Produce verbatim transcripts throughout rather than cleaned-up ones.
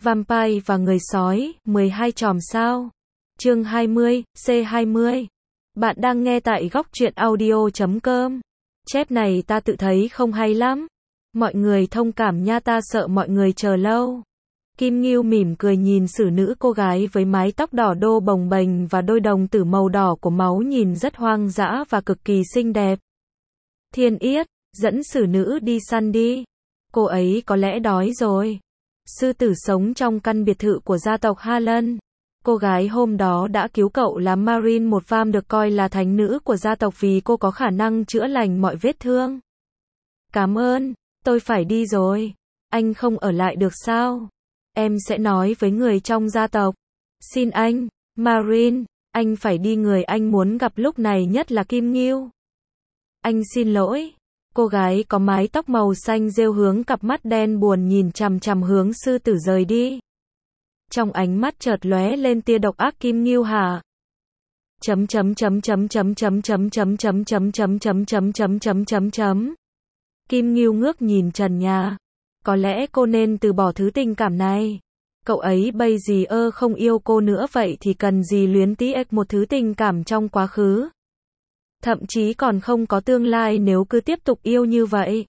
Vampire và người sói, mười hai chòm sao. Chương hai mươi, C hai mươi. Bạn đang nghe tại góc truyện audio chấm com. Chép này ta tự thấy không hay lắm. Mọi người thông cảm nha, ta sợ mọi người chờ lâu. Kim Ngưu mỉm cười nhìn xử nữ cô gái với mái tóc đỏ đô bồng bềnh và đôi đồng tử màu đỏ của máu nhìn rất hoang dã và cực kỳ xinh đẹp. Thiên Yết, dẫn xử nữ đi săn đi. Cô ấy có lẽ đói rồi. Sư tử sống trong căn biệt thự của gia tộc Ha Lân. Cô gái hôm đó đã cứu cậu là Marine, một phàm được coi là thánh nữ của gia tộc vì cô có khả năng chữa lành mọi vết thương. Cảm ơn, tôi phải đi rồi. Anh không ở lại được sao? Em sẽ nói với người trong gia tộc. Xin anh, Marine, anh phải đi, người anh muốn gặp lúc này nhất là Kim Ngưu. Anh xin lỗi. Cô gái có mái tóc màu xanh rêu hướng cặp mắt đen buồn nhìn chằm chằm hướng sư tử rời đi. Trong ánh mắt chợt lóe lên tia độc ác. Kim Ngưu hả? Chấm chấm chấm chấm chấm chấm chấm chấm chấm chấm chấm chấm chấm chấm chấm chấm chấm. Kim Ngưu ngước nhìn trần nhà. Có lẽ cô nên từ bỏ thứ tình cảm này. Cậu ấy bây giờ ơ không yêu cô nữa, vậy thì cần gì luyến tiếc một thứ tình cảm trong quá khứ. Thậm chí còn không có tương lai nếu cứ tiếp tục yêu như vậy.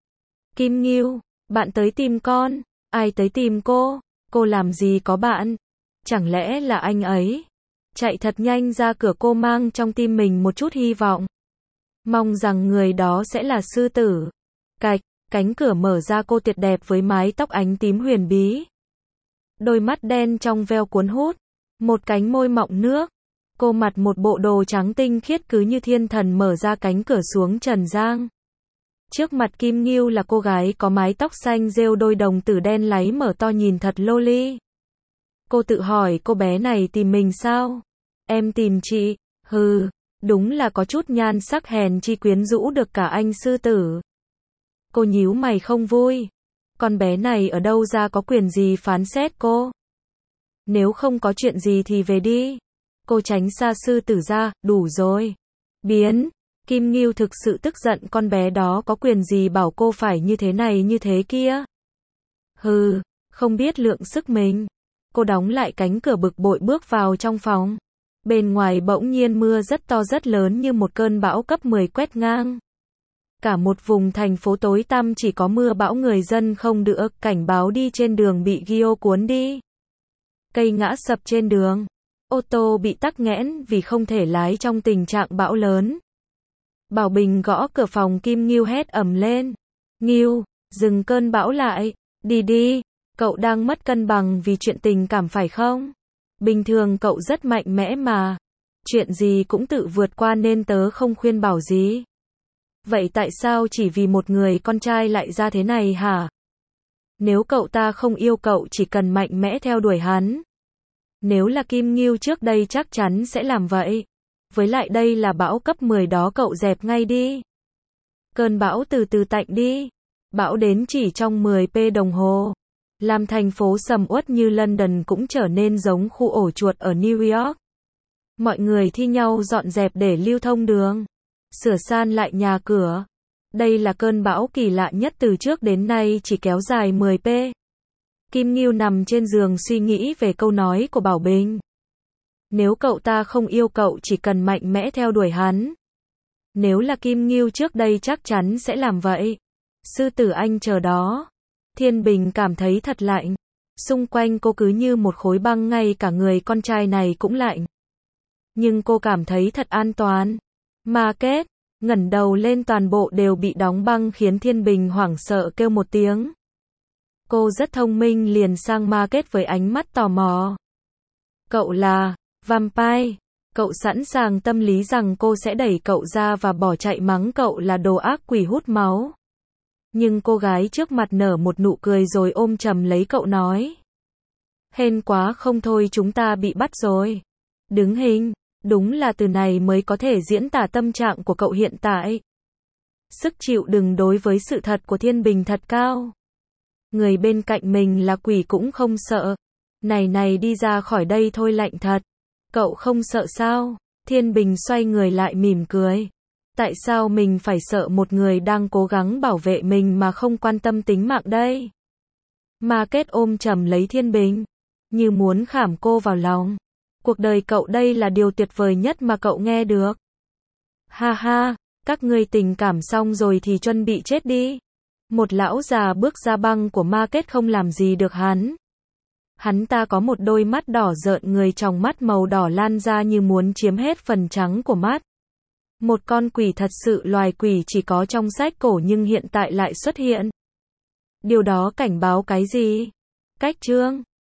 Kim Ngưu, bạn tới tìm con. Ai tới tìm cô? Cô làm gì có bạn? Chẳng lẽ là anh ấy? Chạy thật nhanh ra cửa, cô mang trong tim mình một chút hy vọng. Mong rằng người đó sẽ là sư tử. Cạch, cánh cửa mở ra, cô tuyệt đẹp với mái tóc ánh tím huyền bí. Đôi mắt đen trong veo cuốn hút. Một cánh môi mọng nước. Cô mặc một bộ đồ trắng tinh khiết cứ như thiên thần, mở ra cánh cửa xuống trần gian. Trước mặt Kim Ngưu là cô gái có mái tóc xanh rêu, đôi đồng tử đen láy mở to nhìn thật loli. Cô tự hỏi, cô bé này tìm mình sao? Em tìm chị. Hừ, đúng là có chút nhan sắc, hèn chi quyến rũ được cả anh sư tử. Cô nhíu mày không vui. Con bé này ở đâu ra, có quyền gì phán xét cô? Nếu không có chuyện gì thì về đi. Cô tránh xa sư tử ra. Đủ rồi. Biến. Kim Ngưu thực sự tức giận, con bé đó có quyền gì bảo cô phải như thế này như thế kia? Hừ, không biết lượng sức mình. Cô đóng lại cánh cửa bực bội bước vào trong phòng. Bên ngoài bỗng nhiên mưa rất to rất lớn như một cơn bão cấp mười quét ngang. Cả một vùng thành phố tối tăm chỉ có mưa bão, người dân không được cảnh báo đi trên đường bị Gio cuốn đi. Cây ngã sập trên đường. Ô tô bị tắc nghẽn vì không thể lái trong tình trạng bão lớn. Bảo Bình gõ cửa phòng Kim Ngưu, hét ầm lên. Ngưu, dừng cơn bão lại. Đi đi, cậu đang mất cân bằng vì chuyện tình cảm phải không? Bình thường cậu rất mạnh mẽ mà. Chuyện gì cũng tự vượt qua nên tớ không khuyên bảo gì. Vậy tại sao chỉ vì một người con trai lại ra thế này hả? Nếu cậu ta không yêu cậu, chỉ cần mạnh mẽ theo đuổi hắn. Nếu là Kim Ngưu trước đây chắc chắn sẽ làm vậy. Với lại đây là bão cấp mười đó, cậu dẹp ngay đi. Cơn bão từ từ tạnh đi. Bão đến chỉ trong mười phút đồng hồ. Làm thành phố sầm uất như London cũng trở nên giống khu ổ chuột ở New York. Mọi người thi nhau dọn dẹp để lưu thông đường. Sửa san lại nhà cửa. Đây là cơn bão kỳ lạ nhất từ trước đến nay, chỉ kéo dài mười phút. Kim Ngưu nằm trên giường suy nghĩ về câu nói của Bảo Bình. Nếu cậu ta không yêu cậu, chỉ cần mạnh mẽ theo đuổi hắn. Nếu là Kim Ngưu trước đây chắc chắn sẽ làm vậy. Sư tử anh chờ đó. Thiên Bình cảm thấy thật lạnh. Xung quanh cô cứ như một khối băng, ngay cả người con trai này cũng lạnh. Nhưng cô cảm thấy thật an toàn. Market, ngẩng đầu lên toàn bộ đều bị đóng băng khiến Thiên Bình hoảng sợ kêu một tiếng. Cô rất thông minh liền sang Market với ánh mắt tò mò. Cậu là Vampire. Cậu sẵn sàng tâm lý rằng cô sẽ đẩy cậu ra và bỏ chạy, mắng cậu là đồ ác quỷ hút máu. Nhưng cô gái trước mặt nở một nụ cười rồi ôm chầm lấy cậu nói. Hên quá, không thôi chúng ta bị bắt rồi. Đứng hình. Đúng là từ này mới có thể diễn tả tâm trạng của cậu hiện tại. Sức chịu đựng đối với sự thật của Thiên Bình thật cao. Người bên cạnh mình là quỷ cũng không sợ. Này này, đi ra khỏi đây thôi, lạnh thật. Cậu không sợ sao? Thiên Bình xoay người lại mỉm cười. Tại sao mình phải sợ một người đang cố gắng bảo vệ mình mà không quan tâm tính mạng đây? Market ôm chầm lấy Thiên Bình, như muốn khảm cô vào lòng. Cuộc đời cậu đây là điều tuyệt vời nhất mà cậu nghe được. Ha ha, các ngươi tình cảm xong rồi thì chuẩn bị chết đi. Một lão già bước ra băng của Market không làm gì được hắn. Hắn ta có một đôi mắt đỏ rợn người, tròng mắt màu đỏ lan ra như muốn chiếm hết phần trắng của mắt. Một con quỷ thật sự, loài quỷ chỉ có trong sách cổ nhưng hiện tại lại xuất hiện. Điều đó cảnh báo cái gì? Cách chương